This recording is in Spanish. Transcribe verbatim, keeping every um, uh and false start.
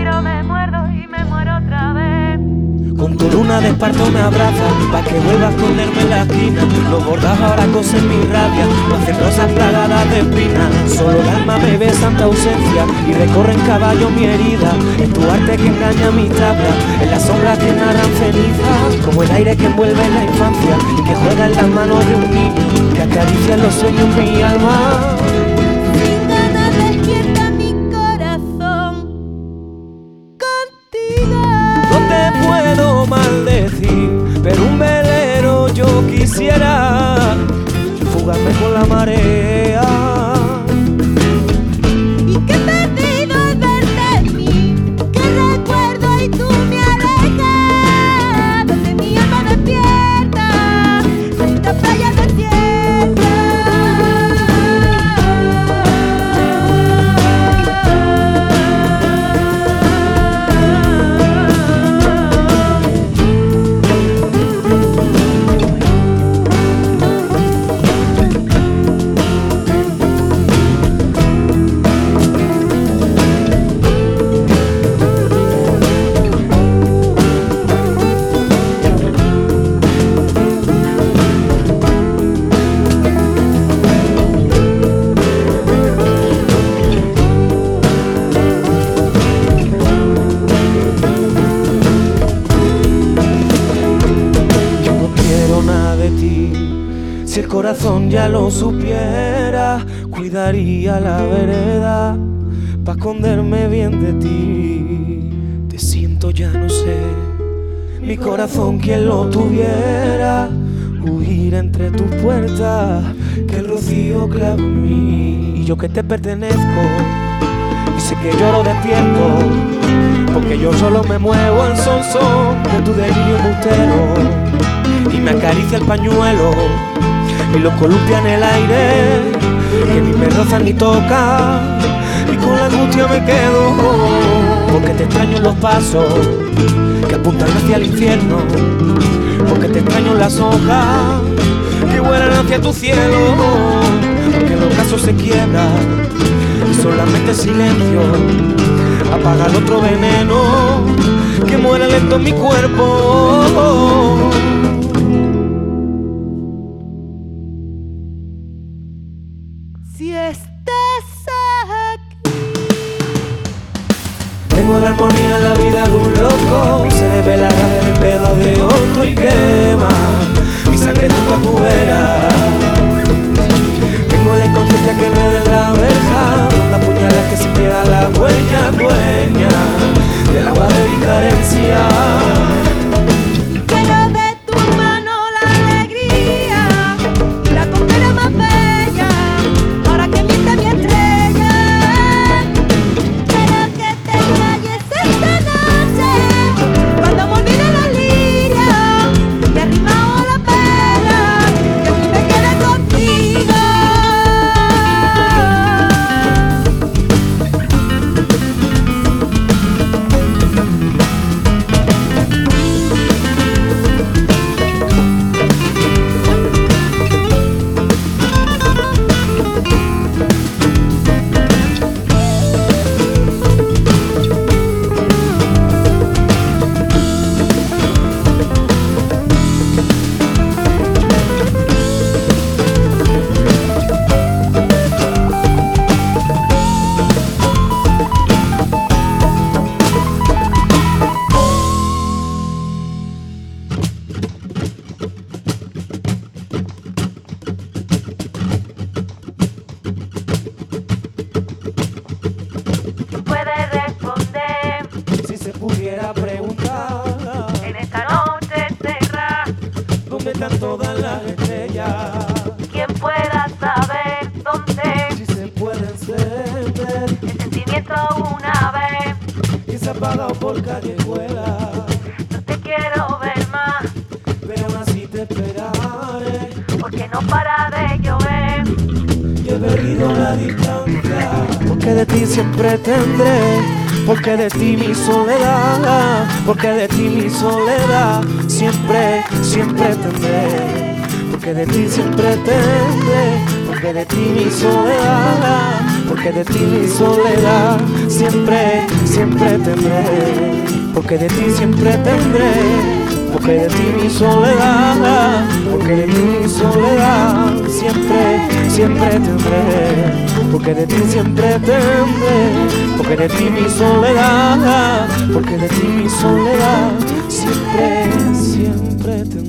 respiro, me muerdo y me muero otra vez. Con tu luna de esparto me abraza, pa' que vuelva a esconderme en la esquina. Los bordados ahora cosen mi rabia, no hacen rosas plagadas de espinas. Solo el alma me ve santa ausencia y recorre en caballo mi herida. Es tu arte que engaña mis tablas, en las sombras que narran cenizas. Como el aire que envuelve en la infancia y que juega en las manos de un niño, que acaricia los sueños mi alma. Sin ganas despierta mi corazón contigo. No te puedo maldecir, pero un velero yo quisiera fugarme con la marea. Y que perdido al verte en mí, que recuerdo y tú me alejas, donde mi alma despierta, en esta playa desierta. Si el corazón ya lo supiera, cuidaría la vereda pa' esconderme bien de ti. Te siento, ya no sé, mi corazón quien lo tuviera, huir entre tus puertas, que el rocío clave en mí. Y yo que te pertenezco, y sé que lloro despierto, porque yo solo me muevo al son son de tu delirio embustero. Y me acaricia el pañuelo y lo columpia en el aire, que ni me roza ni toca, y con la angustia me quedo, porque te extraño en los pasos que apuntan hacia el infierno, porque te extraño en las hojas que vuelan hacia tu cielo, porque el ocaso se quiebra y solamente silencio apaga el otro veneno que muere lento en mi cuerpo. Si estás aquí, tengo la armonía en la vida de un loco, se devela en el pedo de otro y quema mi sangre junto a tu vera. Tengo la inconsciencia que me de la verja, la puñalada que se queda la huella dueña del agua de mi carencia. quiero de tu mano la alegría y la condena más bella, para que miente mi estrella. Quiero que te calles esta noche, cuando me olvide la liria, que arrimado la pena, que aquí me quede contigo. Puedes responder Si se pudiera preguntar, en esta noche cerrada, ¿dónde están todas las estrellas? quien pueda saber dónde Si se puede encender el sentimiento una vez. y se ha apagado por callejuela, No te quiero ver más, pero aún así te esperaré. porque no para de llover. Y he perdido la distancia, porque de ti siempre tendré, porque de ti mi soledad, porque de ti mi soledad siempre, siempre tendré, porque de ti siempre tendré, porque de ti mi soledad, porque de ti mi soledad siempre, siempre tendré, porque de ti siempre tendré, porque de ti mi soledad, porque de ti mi soledad siempre, siempre tendré, porque de ti siempre tendré, porque de ti mi soledad, porque de ti mi soledad siempre, siempre tendré.